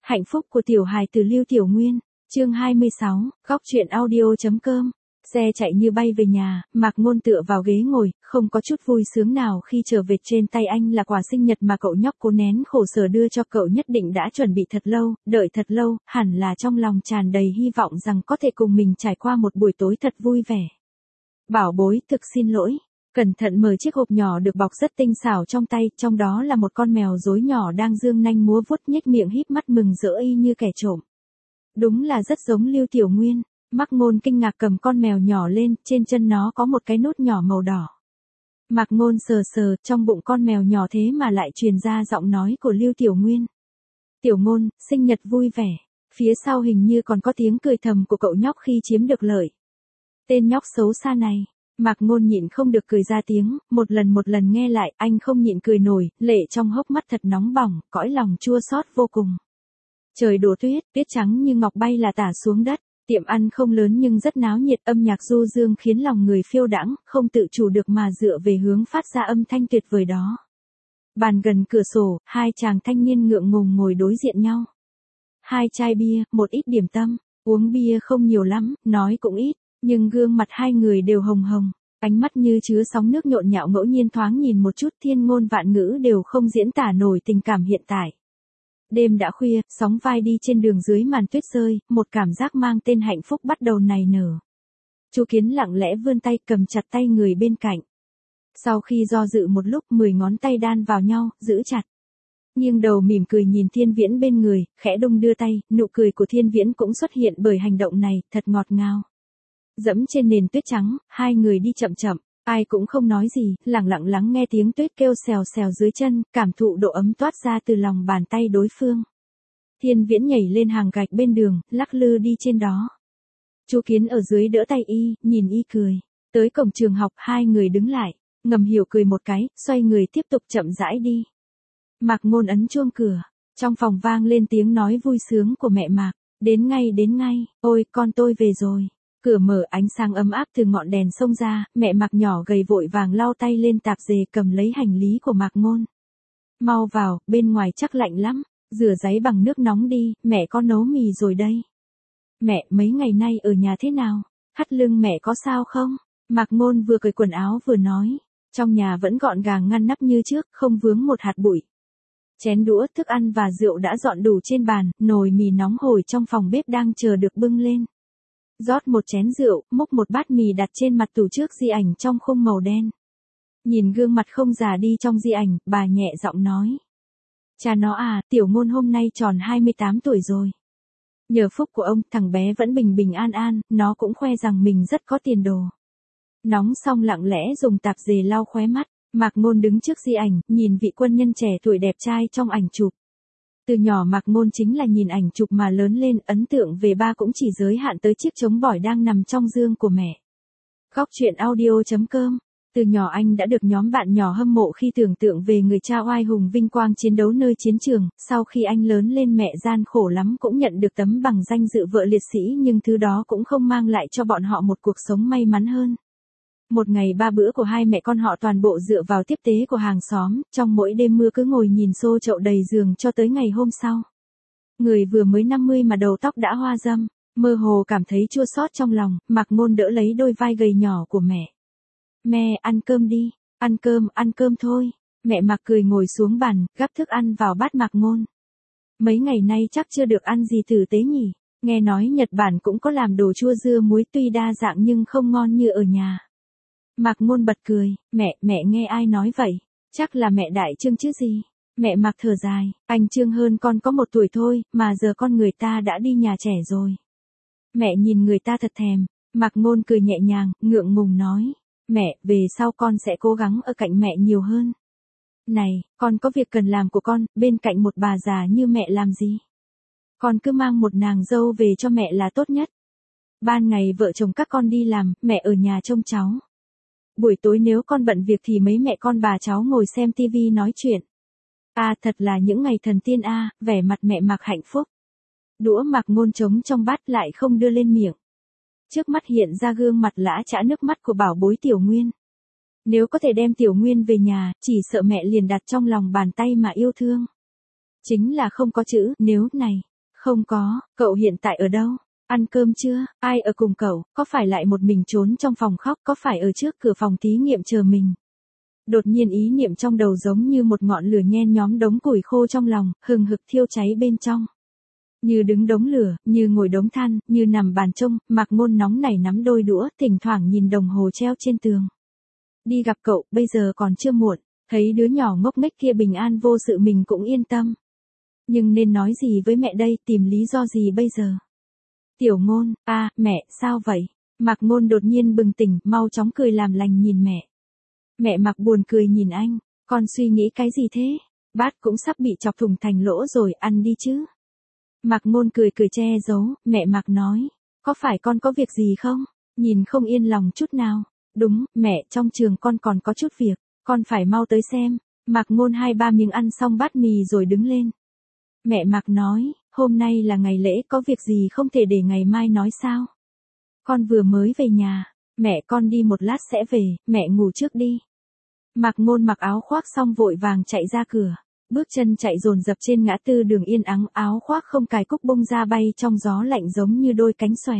Hạnh phúc của tiểu hài từ Lưu Tiểu Nguyên, chương 26, góc truyện audio.com. Xe chạy như bay về nhà, Mạc Ngôn tựa vào ghế ngồi, không có chút vui sướng nào khi trở về trên tay anh là quà sinh nhật mà cậu nhóc cố nén khổ sở đưa cho cậu, nhất định đã chuẩn bị thật lâu, đợi thật lâu, hẳn là trong lòng tràn đầy hy vọng rằng có thể cùng mình trải qua một buổi tối thật vui vẻ. Bảo bối, thực xin lỗi. Cẩn thận mở chiếc hộp nhỏ được bọc rất tinh xảo trong tay, trong đó là một con mèo rối nhỏ đang dương nanh múa vuốt, nhếch miệng híp mắt mừng rỡ y như kẻ trộm. Đúng là rất giống Lưu Tiểu Nguyên. Mạc Ngôn kinh ngạc cầm con mèo nhỏ lên, trên chân nó có một cái nút nhỏ màu đỏ. Mạc Ngôn sờ sờ, trong bụng con mèo nhỏ thế mà lại truyền ra giọng nói của Lưu Tiểu Nguyên. Tiểu Ngôn, sinh nhật vui vẻ. Phía sau hình như còn có tiếng cười thầm của cậu nhóc khi chiếm được lợi. Tên nhóc xấu xa này. Mạc Ngôn nhịn không được cười ra tiếng, một lần nghe lại, anh không nhịn cười nổi, lệ trong hốc mắt thật nóng bỏng, cõi lòng chua xót vô cùng. Trời đổ tuyết, tuyết trắng như ngọc bay là tả xuống đất, tiệm ăn không lớn nhưng rất náo nhiệt, âm nhạc du dương khiến lòng người phiêu đãng, không tự chủ được mà dựa về hướng phát ra âm thanh tuyệt vời đó. Bàn gần cửa sổ, hai chàng thanh niên ngượng ngùng ngồi đối diện nhau. Hai chai bia, một ít điểm tâm, uống bia không nhiều lắm, nói cũng ít. Nhưng gương mặt hai người đều hồng hồng, ánh mắt như chứa sóng nước nhộn nhạo, ngẫu nhiên thoáng nhìn một chút, thiên ngôn vạn ngữ đều không diễn tả nổi tình cảm hiện tại. Đêm đã khuya, sóng vai đi trên đường dưới màn tuyết rơi, một cảm giác mang tên hạnh phúc bắt đầu nảy nở. Chú Kiến lặng lẽ vươn tay cầm chặt tay người bên cạnh. Sau khi do dự một lúc, 10 ngón tay đan vào nhau, giữ chặt. Nghiêng đầu mỉm cười nhìn Thiên Viễn bên người, khẽ đung đưa tay, nụ cười của Thiên Viễn cũng xuất hiện bởi hành động này, thật ngọt ngào. Dẫm trên nền tuyết trắng, hai người đi chậm chậm, ai cũng không nói gì, lặng lặng lắng nghe tiếng tuyết kêu xèo xèo dưới chân, cảm thụ độ ấm toát ra từ lòng bàn tay đối phương. Thiên Viễn nhảy lên hàng gạch bên đường, lắc lư đi trên đó. Chú Kiến ở dưới đỡ tay y, nhìn y cười. Tới cổng trường học, hai người đứng lại, ngầm hiểu cười một cái, xoay người tiếp tục chậm rãi đi. Mạc Ngôn ấn chuông cửa, trong phòng vang lên tiếng nói vui sướng của mẹ Mạc. Đến ngay, ôi con tôi về rồi. Cửa mở, ánh sáng ấm áp từ ngọn đèn xông ra, mẹ Mạc nhỏ gầy vội vàng lau tay lên tạp dề cầm lấy hành lý của Mạc Ngôn. Mau vào, bên ngoài chắc lạnh lắm, rửa giấy bằng nước nóng đi, mẹ có nấu mì rồi đây. Mẹ, mấy ngày nay ở nhà thế nào? Thắt lưng mẹ có sao không? Mạc Ngôn vừa cởi quần áo vừa nói, trong nhà vẫn gọn gàng ngăn nắp như trước, không vướng một hạt bụi. Chén đũa, thức ăn và rượu đã dọn đủ trên bàn, nồi mì nóng hổi trong phòng bếp đang chờ được bưng lên. Rót một chén rượu, múc một bát mì đặt trên mặt tủ trước di ảnh trong khung màu đen. Nhìn gương mặt không già đi trong di ảnh, bà nhẹ giọng nói. Cha nó à, Tiểu Ngôn hôm nay tròn 28 tuổi rồi. Nhờ phúc của ông, thằng bé vẫn bình bình an an, nó cũng khoe rằng mình rất có tiền đồ. Nóng xong lặng lẽ dùng tạp dề lau khóe mắt, Mạc Ngôn đứng trước di ảnh, nhìn vị quân nhân trẻ tuổi đẹp trai trong ảnh chụp. Từ nhỏ Mạc Ngôn chính là nhìn ảnh chụp mà lớn lên, ấn tượng về ba cũng chỉ giới hạn tới chiếc trống bỏi đang nằm trong dương của mẹ. Góc truyện audio.com. Từ nhỏ anh đã được nhóm bạn nhỏ hâm mộ khi tưởng tượng về người cha oai hùng vinh quang chiến đấu nơi chiến trường, sau khi anh lớn lên mẹ gian khổ lắm cũng nhận được tấm bằng danh dự vợ liệt sĩ, nhưng thứ đó cũng không mang lại cho bọn họ một cuộc sống may mắn hơn. Một ngày ba bữa của hai mẹ con họ toàn bộ dựa vào tiếp tế của hàng xóm, trong mỗi đêm mưa cứ ngồi nhìn xô chậu đầy giường cho tới ngày hôm sau. Người vừa mới 50 mà đầu tóc đã hoa râm, mơ hồ cảm thấy chua xót trong lòng, Mạc Ngôn đỡ lấy đôi vai gầy nhỏ của mẹ. Mẹ, ăn cơm đi, ăn cơm thôi. Mẹ Mạc cười ngồi xuống bàn, gắp thức ăn vào bát Mạc Ngôn. Mấy ngày nay chắc chưa được ăn gì tử tế nhỉ, nghe nói Nhật Bản cũng có làm đồ chua dưa muối tuy đa dạng nhưng không ngon như ở nhà. Mạc Ngôn bật cười, mẹ nghe ai nói vậy? Chắc là mẹ Đại Trương chứ gì? Mẹ Mạc thở dài, anh Trương hơn con có 1 tuổi thôi, mà giờ con người ta đã đi nhà trẻ rồi. Mẹ nhìn người ta thật thèm. Mạc Ngôn cười nhẹ nhàng, ngượng ngùng nói, mẹ, về sau con sẽ cố gắng ở cạnh mẹ nhiều hơn. Này, con có việc cần làm của con, bên cạnh một bà già như mẹ làm gì? Con cứ mang một nàng dâu về cho mẹ là tốt nhất. Ban ngày vợ chồng các con đi làm, mẹ ở nhà trông cháu. Buổi tối nếu con bận việc thì mấy mẹ con bà cháu ngồi xem tivi nói chuyện. À, thật là những ngày thần tiên a, vẻ mặt mẹ Mạc hạnh phúc. Đũa Mạc Ngôn trống trong bát lại không đưa lên miệng. Trước mắt hiện ra gương mặt lã chã nước mắt của bảo bối Tiểu Nguyên. Nếu có thể đem Tiểu Nguyên về nhà, chỉ sợ mẹ liền đặt trong lòng bàn tay mà yêu thương. Chính là không có chữ nếu này. Không có, cậu hiện tại ở đâu? Ăn cơm chưa? Ai ở cùng cậu? Có phải lại một mình trốn trong phòng khóc? Có phải ở trước cửa phòng thí nghiệm chờ mình? Đột nhiên ý niệm trong đầu giống như một ngọn lửa nhen nhóm đống củi khô trong lòng, hừng hực thiêu cháy bên trong. Như đứng đống lửa, như ngồi đống than, như nằm bàn trông, Mạc Ngôn nóng nảy nắm đôi đũa, thỉnh thoảng nhìn đồng hồ treo trên tường. Đi gặp cậu, bây giờ còn chưa muộn, thấy đứa nhỏ ngốc nghếch kia bình an vô sự mình cũng yên tâm. Nhưng nên nói gì với mẹ đây, tìm lý do gì bây giờ? Tiểu Ngôn, mẹ, sao vậy? Mạc Ngôn đột nhiên bừng tỉnh, mau chóng cười làm lành nhìn mẹ. Mẹ Mạc buồn cười nhìn anh, con suy nghĩ cái gì thế? Bát cũng sắp bị chọc thủng thành lỗ rồi, ăn đi chứ. Mạc Ngôn cười cười che giấu, mẹ Mạc nói, có phải con có việc gì không? Nhìn không yên lòng chút nào. Đúng, mẹ, trong trường con còn có chút việc, con phải mau tới xem. Mạc Ngôn 2-3 miếng ăn xong bát mì rồi đứng lên. Mẹ Mạc nói, hôm nay là ngày lễ, có việc gì không thể để ngày mai nói sao? Con vừa mới về nhà, mẹ con đi một lát sẽ về, mẹ ngủ trước đi. Mạc Ngôn mặc áo khoác xong vội vàng chạy ra cửa, bước chân chạy dồn dập trên ngã tư đường yên ắng, áo khoác không cài cúc bung ra bay trong gió lạnh giống như đôi cánh xòe.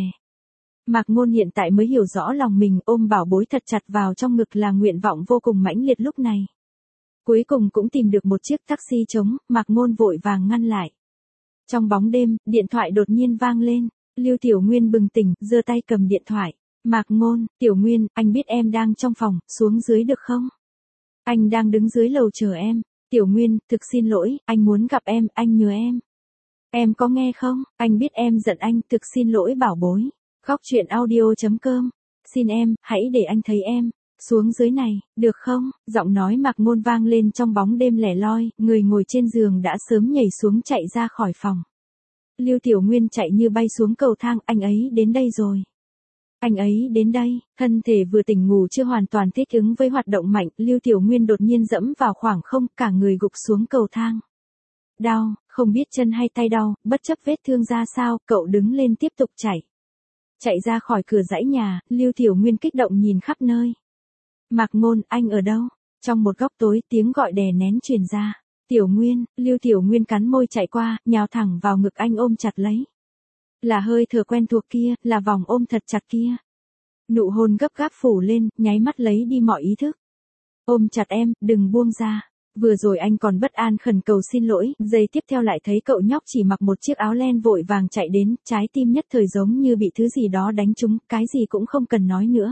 Mạc Ngôn hiện tại mới hiểu rõ lòng mình, ôm bảo bối thật chặt vào trong ngực là nguyện vọng vô cùng mãnh liệt lúc này. Cuối cùng cũng tìm được một chiếc taxi trống, Mạc Ngôn vội vàng ngăn lại. Trong bóng đêm, điện thoại đột nhiên vang lên, Lưu Tiểu Nguyên bừng tỉnh, giơ tay cầm điện thoại. Mạc Ngôn, Tiểu Nguyên, anh biết em đang trong phòng, xuống dưới được không? Anh đang đứng dưới lầu chờ em. Tiểu Nguyên, thực xin lỗi, anh muốn gặp em, anh nhớ em. Em có nghe không? Anh biết em giận anh, thực xin lỗi bảo bối. Góc truyện audio.com. Xin em, hãy để anh thấy em. Xuống dưới này, được không? Giọng nói Mạc Ngôn vang lên trong bóng đêm lẻ loi, người ngồi trên giường đã sớm nhảy xuống chạy ra khỏi phòng. Lưu Tiểu Nguyên chạy như bay xuống cầu thang, anh ấy đến đây rồi. Anh ấy đến đây, thân thể vừa tỉnh ngủ chưa hoàn toàn thích ứng với hoạt động mạnh, Lưu Tiểu Nguyên đột nhiên dẫm vào khoảng không, cả người gục xuống cầu thang. Đau, không biết chân hay tay đau, bất chấp vết thương ra sao, cậu đứng lên tiếp tục chạy. Chạy ra khỏi cửa dãy nhà, Lưu Tiểu Nguyên kích động nhìn khắp nơi. Mạc Ngôn, anh ở đâu? Trong một góc tối tiếng gọi đè nén truyền ra. Tiểu Nguyên, Lưu Tiểu Nguyên cắn môi chạy qua, nhào thẳng vào ngực anh ôm chặt lấy. Là hơi thở quen thuộc kia, là vòng ôm thật chặt kia. Nụ hôn gấp gáp phủ lên, nháy mắt lấy đi mọi ý thức. Ôm chặt em, đừng buông ra. Vừa rồi anh còn bất an khẩn cầu xin lỗi, giây tiếp theo lại thấy cậu nhóc chỉ mặc một chiếc áo len vội vàng chạy đến, trái tim nhất thời giống như bị thứ gì đó đánh trúng, cái gì cũng không cần nói nữa.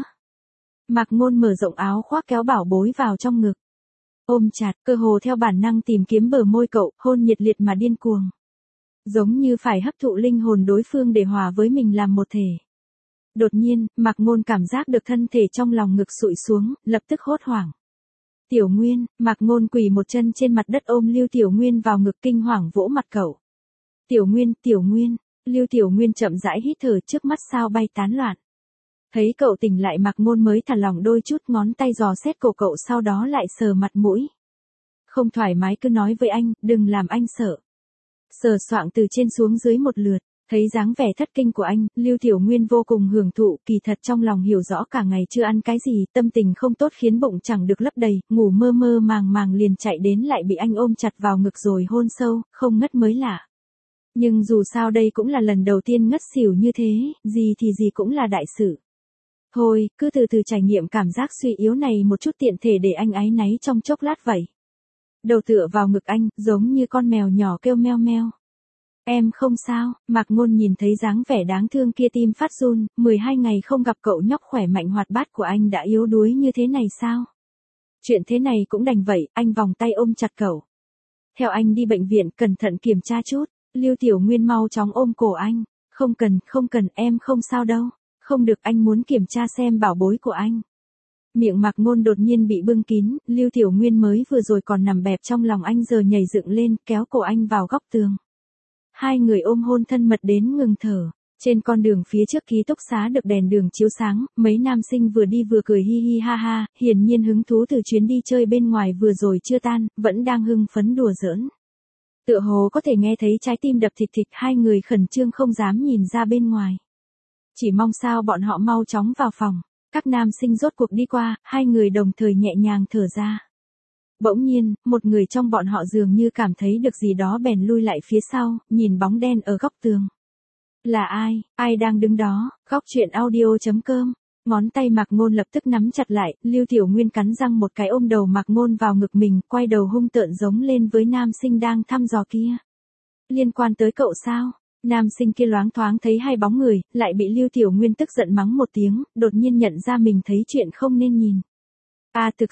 Mạc Ngôn mở rộng áo khoác kéo bảo bối vào trong ngực. Ôm chặt, cơ hồ theo bản năng tìm kiếm bờ môi cậu, hôn nhiệt liệt mà điên cuồng. Giống như phải hấp thụ linh hồn đối phương để hòa với mình làm một thể. Đột nhiên, Mạc Ngôn cảm giác được thân thể trong lòng ngực sụi xuống, lập tức hốt hoảng. Tiểu Nguyên, Mạc Ngôn quỳ một chân trên mặt đất ôm Lưu Tiểu Nguyên vào ngực kinh hoàng vỗ mặt cậu. Tiểu Nguyên, Lưu Tiểu Nguyên chậm rãi hít thở trước mắt sao bay tán loạn. Thấy cậu tỉnh lại Mạc Ngôn mới thả lỏng đôi chút, ngón tay dò xét cổ cậu sau đó lại sờ mặt mũi. Không thoải mái cứ nói với anh, đừng làm anh sợ. Sờ soạng từ trên xuống dưới một lượt, thấy dáng vẻ thất kinh của anh, Lưu Tiểu Nguyên vô cùng hưởng thụ, kỳ thật trong lòng hiểu rõ cả ngày chưa ăn cái gì, tâm tình không tốt khiến bụng chẳng được lấp đầy, ngủ mơ mơ màng màng liền chạy đến lại bị anh ôm chặt vào ngực rồi hôn sâu, không ngất mới lạ. Nhưng dù sao đây cũng là lần đầu tiên ngất xỉu như thế, gì thì gì cũng là đại sự. Thôi, cứ từ từ trải nghiệm cảm giác suy yếu này một chút tiện thể để anh áy náy trong chốc lát vậy. Đầu tựa vào ngực anh, giống như con mèo nhỏ kêu meo meo. Em không sao, Mạc Ngôn nhìn thấy dáng vẻ đáng thương kia tim phát run, 12 ngày không gặp cậu nhóc khỏe mạnh hoạt bát của anh đã yếu đuối như thế này sao? Chuyện thế này cũng đành vậy, anh vòng tay ôm chặt cậu. Theo anh đi bệnh viện, cẩn thận kiểm tra chút, Lưu Tiểu Nguyên mau chóng ôm cổ anh. Không cần, em không sao đâu. Không được, anh muốn kiểm tra xem bảo bối của anh. Miệng Mạc Ngôn đột nhiên bị bưng kín, Lưu Tiểu Nguyên mới vừa rồi còn nằm bẹp trong lòng anh giờ nhảy dựng lên, kéo cổ anh vào góc tường. Hai người ôm hôn thân mật đến ngừng thở. Trên con đường phía trước ký túc xá được đèn đường chiếu sáng, mấy nam sinh vừa đi vừa cười hi hi ha ha, hiển nhiên hứng thú từ chuyến đi chơi bên ngoài vừa rồi chưa tan, vẫn đang hưng phấn đùa giỡn. Tựa hồ có thể nghe thấy trái tim đập thịch thịch, hai người khẩn trương không dám nhìn ra bên ngoài. Chỉ mong sao bọn họ mau chóng vào phòng. Các nam sinh rốt cuộc đi qua, hai người đồng thời nhẹ nhàng thở ra. Bỗng nhiên, một người trong bọn họ dường như cảm thấy được gì đó bèn lui lại phía sau, nhìn bóng đen ở góc tường. Là ai, ai đang đứng đó, góc chuyện audio.com. Ngón tay Mạc Ngôn lập tức nắm chặt lại, Lưu Tiểu Nguyên cắn răng một cái ôm đầu Mạc Ngôn vào ngực mình, quay đầu hung tợn giống lên với nam sinh đang thăm dò kia. Liên quan tới cậu sao? Nam sinh kia loáng thoáng thấy hai bóng người, lại bị Lưu Tiểu Nguyên tức giận mắng một tiếng, đột nhiên nhận ra mình thấy chuyện không nên nhìn. Thực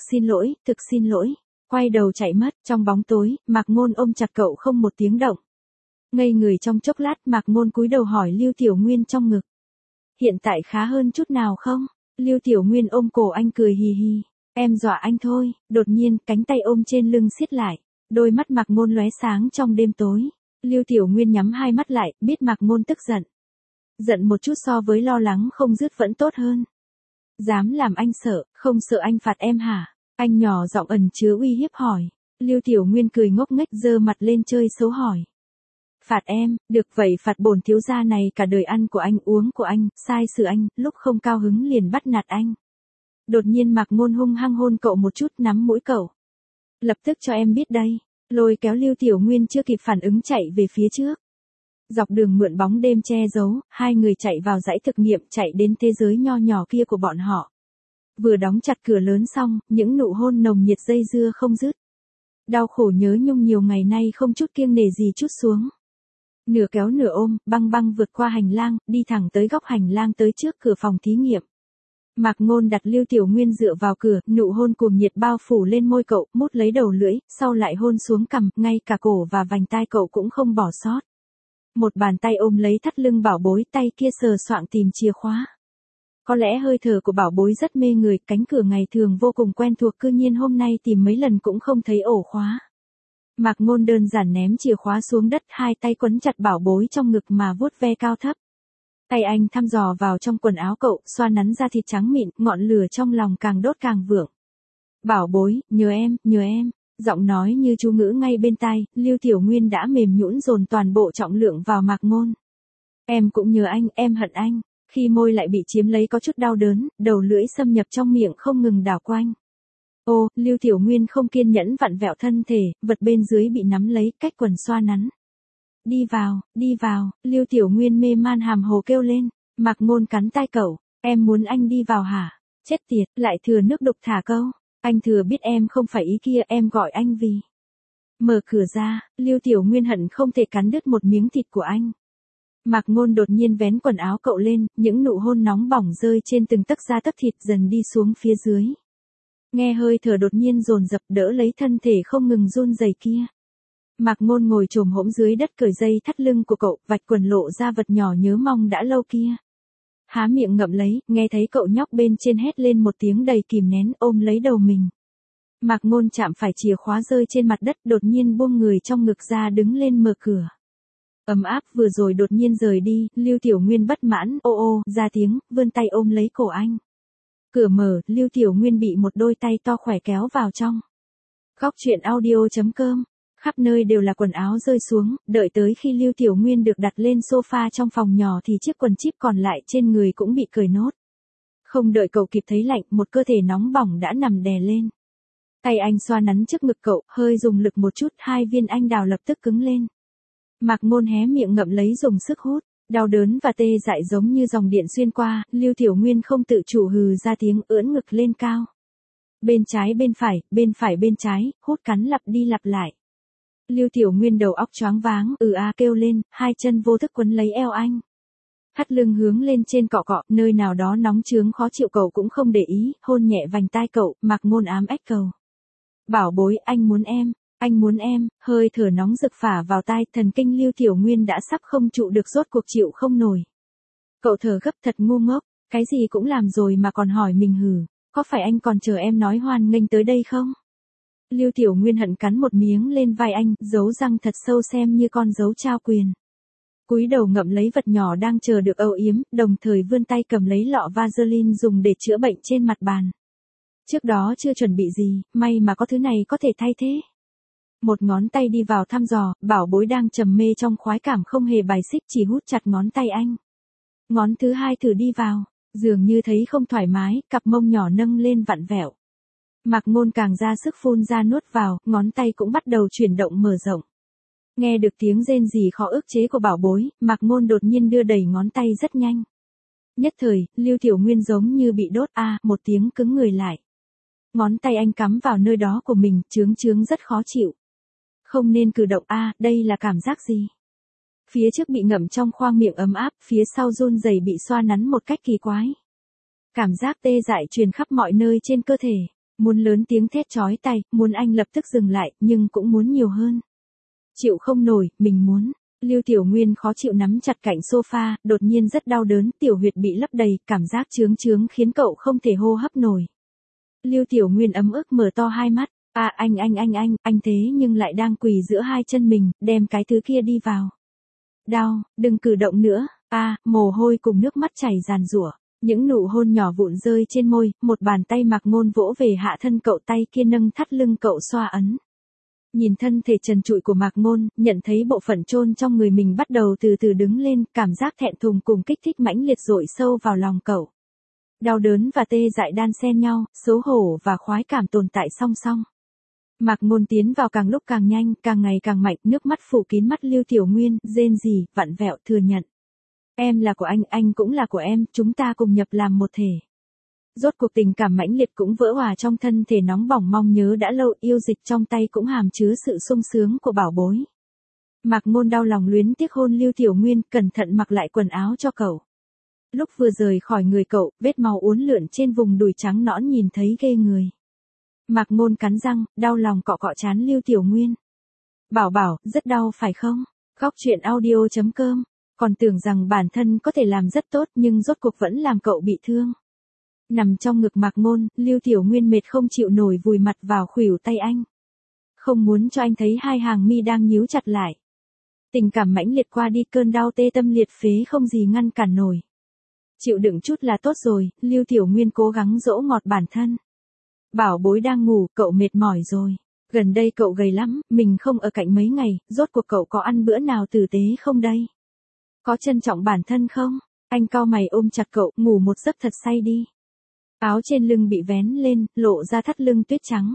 xin lỗi. Quay đầu chạy mất, trong bóng tối, Mạc Ngôn ôm chặt cậu không một tiếng động. Ngây người trong chốc lát, Mạc Ngôn cúi đầu hỏi Lưu Tiểu Nguyên trong ngực. Hiện tại khá hơn chút nào không? Lưu Tiểu Nguyên ôm cổ anh cười hì hì. Em dọa anh thôi, đột nhiên, cánh tay ôm trên lưng siết lại. Đôi mắt Mạc Ngôn lóe sáng trong đêm tối. Lưu Tiểu Nguyên nhắm hai mắt lại, biết Mạc Ngôn tức giận. Giận một chút so với lo lắng không dứt vẫn tốt hơn. Dám làm anh sợ, không sợ anh phạt em hả? Anh nhỏ giọng ẩn chứa uy hiếp hỏi. Lưu Tiểu Nguyên cười ngốc nghếch giơ mặt lên chơi xấu hỏi. Phạt em, được vậy phạt bổn thiếu gia này cả đời ăn của anh uống của anh, sai sự anh, lúc không cao hứng liền bắt nạt anh. Đột nhiên Mạc Ngôn hung hăng hôn cậu một chút nắm mũi cậu. Lập tức cho em biết đây, lôi kéo Lưu Tiểu Nguyên chưa kịp phản ứng chạy về phía trước. Dọc đường mượn bóng đêm che giấu, hai người chạy vào dãy thực nghiệm chạy đến thế giới nho nhỏ kia của bọn họ. Vừa đóng chặt cửa lớn xong, những nụ hôn nồng nhiệt dây dưa không dứt. Đau khổ nhớ nhung nhiều ngày nay không chút kiêng nể gì chút xuống. Nửa kéo nửa ôm, băng băng vượt qua hành lang, đi thẳng tới góc hành lang tới trước cửa phòng thí nghiệm. Mạc Ngôn đặt Lưu Tiểu Nguyên dựa vào cửa, nụ hôn cuồng nhiệt bao phủ lên môi cậu, mút lấy đầu lưỡi, sau lại hôn xuống cằm, ngay cả cổ và vành tai cậu cũng không bỏ sót. Một bàn tay ôm lấy thắt lưng bảo bối, tay kia sờ soạng tìm chìa khóa. Có lẽ hơi thở của bảo bối rất mê người, cánh cửa ngày thường vô cùng quen thuộc cư nhiên hôm nay tìm mấy lần cũng không thấy ổ khóa. Mạc Ngôn đơn giản ném chìa khóa xuống đất, hai tay quấn chặt bảo bối trong ngực mà vuốt ve cao thấp. Tay anh thăm dò vào trong quần áo cậu, xoa nắn da thịt trắng mịn, ngọn lửa trong lòng càng đốt càng vượng. Bảo bối, nhớ em, giọng nói như chú ngữ ngay bên tai, Lưu Tiểu Nguyên đã mềm nhũn dồn toàn bộ trọng lượng vào Mạc Ngôn. Em cũng nhớ anh, em hận anh. Khi môi lại bị chiếm lấy có chút đau đớn, đầu lưỡi xâm nhập trong miệng không ngừng đảo quanh. Ô, Lưu Tiểu Nguyên không kiên nhẫn vặn vẹo thân thể, vật bên dưới bị nắm lấy, cách quần xoa nắn. Đi vào, Lưu Tiểu Nguyên mê man hàm hồ kêu lên. Mạc Ngôn cắn tai cậu, em muốn anh đi vào hả? Chết tiệt, lại thừa nước đục thả câu. Anh thừa biết em không phải ý kia, em gọi anh vì. Mở cửa ra, Lưu Tiểu Nguyên hận không thể cắn đứt một miếng thịt của anh. Mạc Ngôn đột nhiên vén quần áo cậu lên, những nụ hôn nóng bỏng rơi trên từng tấc da tấc thịt dần đi xuống phía dưới. Nghe hơi thở đột nhiên dồn dập đỡ lấy thân thể không ngừng run rẩy kia. Mạc Ngôn ngồi chồm hổm dưới đất cởi dây thắt lưng của cậu, vạch quần lộ ra vật nhỏ nhớ mong đã lâu kia. Há miệng ngậm lấy, nghe thấy cậu nhóc bên trên hét lên một tiếng đầy kìm nén ôm lấy đầu mình. Mạc Ngôn chạm phải chìa khóa rơi trên mặt đất đột nhiên buông người trong ngực ra đứng lên mở cửa. Ấm áp vừa rồi đột nhiên rời đi, Lưu Tiểu Nguyên bất mãn, ô ra tiếng, vươn tay ôm lấy cổ anh. Cửa mở, Lưu Tiểu Nguyên bị một đôi tay to khỏe kéo vào trong. Góc chuyện audio.com. Khắp nơi đều là quần áo rơi xuống, đợi tới khi Lưu Tiểu Nguyên được đặt lên sofa trong phòng nhỏ thì chiếc quần chip còn lại trên người cũng bị cởi nốt. Không đợi cậu kịp thấy lạnh, một cơ thể nóng bỏng đã nằm đè lên. Tay anh xoa nắn trước ngực cậu, hơi dùng lực một chút, hai viên anh đào lập tức cứng lên. Mạc Ngôn hé miệng ngậm lấy dùng sức hút, đau đớn và tê dại giống như dòng điện xuyên qua, Lưu Tiểu Nguyên không tự chủ hừ ra tiếng ưỡn ngực lên cao. Bên trái bên trái, hút cắn lặp đi lặp lại. Lưu Tiểu Nguyên đầu óc choáng váng, kêu lên, hai chân vô thức quấn lấy eo anh. Thắt lưng hướng lên trên cọ cọ, nơi nào đó nóng chướng khó chịu cậu cũng không để ý, hôn nhẹ vành tai cậu, Mạc Ngôn ám ếch cầu. Bảo bối, anh muốn em, hơi thở nóng rực phả vào tai, thần kinh Lưu Tiểu Nguyên đã sắp không trụ được rốt cuộc chịu không nổi. Cậu thở gấp thật ngu ngốc, cái gì cũng làm rồi mà còn hỏi mình hử, có phải anh còn chờ em nói hoan nghênh tới đây không? Lưu Tiểu Nguyên hận cắn một miếng lên vai anh, giấu răng thật sâu xem như con dấu trao quyền. Cúi đầu ngậm lấy vật nhỏ đang chờ được âu yếm, đồng thời vươn tay cầm lấy lọ Vaseline dùng để chữa bệnh trên mặt bàn. Trước đó chưa chuẩn bị gì, may mà có thứ này có thể thay thế. Một ngón tay đi vào thăm dò, bảo bối đang trầm mê trong khoái cảm không hề bài xích chỉ hút chặt ngón tay anh. Ngón thứ hai thử đi vào, dường như thấy không thoải mái, cặp mông nhỏ nâng lên vặn vẹo. Mạc Ngôn càng ra sức phun ra nuốt vào, ngón tay cũng bắt đầu chuyển động mở rộng. Nghe được tiếng rên rỉ khó ức chế của bảo bối, Mạc Ngôn đột nhiên đưa đẩy ngón tay rất nhanh. Nhất thời, Lưu Tiểu Nguyên giống như bị đốt một tiếng cứng người lại. Ngón tay anh cắm vào nơi đó của mình, chướng rất khó chịu. Không nên cử động đây là cảm giác gì? Phía trước bị ngậm trong khoang miệng ấm áp, phía sau run rẩy bị xoa nắn một cách kỳ quái. Cảm giác tê dại truyền khắp mọi nơi trên cơ thể, muốn lớn tiếng thét chói tai, muốn anh lập tức dừng lại, nhưng cũng muốn nhiều hơn. Chịu không nổi, mình muốn. Lưu Tiểu Nguyên khó chịu nắm chặt cạnh sofa, đột nhiên rất đau đớn, tiểu huyệt bị lấp đầy, cảm giác chướng khiến cậu không thể hô hấp nổi. Lưu Tiểu Nguyên ấm ức mở to hai mắt, anh thế nhưng lại đang quỳ giữa hai chân mình, đem cái thứ kia đi vào. Đau, đừng cử động nữa, mồ hôi cùng nước mắt chảy ràn rủa. Những nụ hôn nhỏ vụn rơi trên môi, một bàn tay Mạc Ngôn vỗ về hạ thân cậu, tay kia nâng thắt lưng cậu xoa ấn. Nhìn thân thể trần trụi của Mạc Ngôn, nhận thấy bộ phận chôn trong người mình bắt đầu từ từ đứng lên, cảm giác thẹn thùng cùng kích thích mãnh liệt dội sâu vào lòng cậu. Đau đớn và tê dại đan xen nhau, xấu hổ và khoái cảm tồn tại song song. Mạc Ngôn tiến vào càng lúc càng nhanh, càng ngày càng mạnh, nước mắt phủ kín mắt Lưu Tiểu Nguyên, rên rỉ, vặn vẹo thừa nhận. Em là của anh cũng là của em, chúng ta cùng nhập làm một thể. Rốt cuộc tình cảm mãnh liệt cũng vỡ hòa trong thân thể nóng bỏng mong nhớ đã lâu, yêu dịch trong tay cũng hàm chứa sự sung sướng của bảo bối. Mạc Ngôn đau lòng luyến tiếc hôn Lưu Tiểu Nguyên, cẩn thận mặc lại quần áo cho cậu. Lúc vừa rời khỏi người cậu, vết máu uốn lượn trên vùng đùi trắng nõn nhìn thấy ghê người. Mạc Ngôn cắn răng, đau lòng cọ cọ trán Lưu Tiểu Nguyên. Bảo, rất đau phải không? Góc truyện audio.com. Còn tưởng rằng bản thân có thể làm rất tốt nhưng rốt cuộc vẫn làm cậu bị thương. Nằm trong ngực Mạc Ngôn, Lưu Tiểu Nguyên mệt không chịu nổi vùi mặt vào khuỷu tay anh. Không muốn cho anh thấy hai hàng mi đang nhíu chặt lại. Tình cảm mãnh liệt qua đi, cơn đau tê tâm liệt phế không gì ngăn cản nổi. Chịu đựng chút là tốt rồi, Lưu Tiểu Nguyên cố gắng dỗ ngọt bản thân. Bảo bối đang ngủ, cậu mệt mỏi rồi. Gần đây cậu gầy lắm, mình không ở cạnh mấy ngày, rốt cuộc cậu có ăn bữa nào tử tế không đây? Có trân trọng bản thân không? Anh cau mày ôm chặt cậu, ngủ một giấc thật say đi. Áo trên lưng bị vén lên, lộ ra thắt lưng tuyết trắng.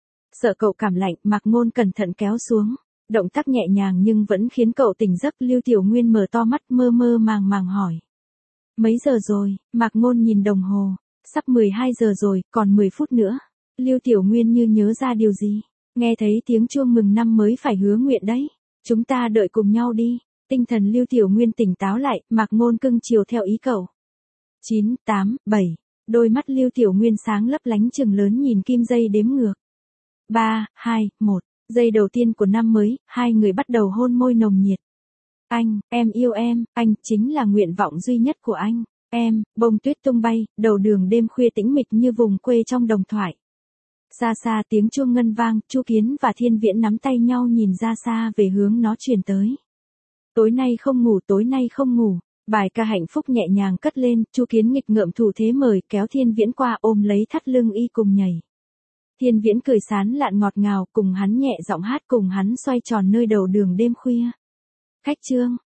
Sợ cậu cảm lạnh, Mạc Ngôn cẩn thận kéo xuống. Động tác nhẹ nhàng nhưng vẫn khiến cậu tỉnh giấc. Lưu Tiểu Nguyên mở to mắt, mơ màng hỏi. Mấy giờ rồi? Mạc Ngôn nhìn đồng hồ. Sắp 12 giờ rồi, còn 10 phút nữa. Lưu Tiểu Nguyên như nhớ ra điều gì. Nghe thấy tiếng chuông mừng năm mới phải hứa nguyện đấy. Chúng ta đợi cùng nhau đi. Tinh thần Lưu Tiểu Nguyên tỉnh táo lại, Mạc Ngôn cưng chiều theo ý cậu. 9, 8, 7. Đôi mắt Lưu Tiểu Nguyên sáng lấp lánh trừng lớn nhìn kim dây đếm ngược. 3, 2, 1. Giây đầu tiên của năm mới, hai người bắt đầu hôn môi nồng nhiệt. Em yêu em, anh chính là nguyện vọng duy nhất của anh. Em, bông tuyết tung bay, đầu đường đêm khuya tĩnh mịch như vùng quê trong đồng thoại. Xa xa tiếng chuông ngân vang, Chu Kiến và Thiên Viễn nắm tay nhau nhìn ra xa về hướng nó truyền tới. Tối nay không ngủ. Bài ca hạnh phúc nhẹ nhàng cất lên, Chu Kiến nghịch ngợm thủ thế mời, kéo Thiên Viễn qua ôm lấy thắt lưng y cùng nhảy. Thiên Viễn cười sán lạn ngọt ngào, cùng hắn nhẹ giọng hát, cùng hắn xoay tròn nơi đầu đường đêm khuya. Khách trương,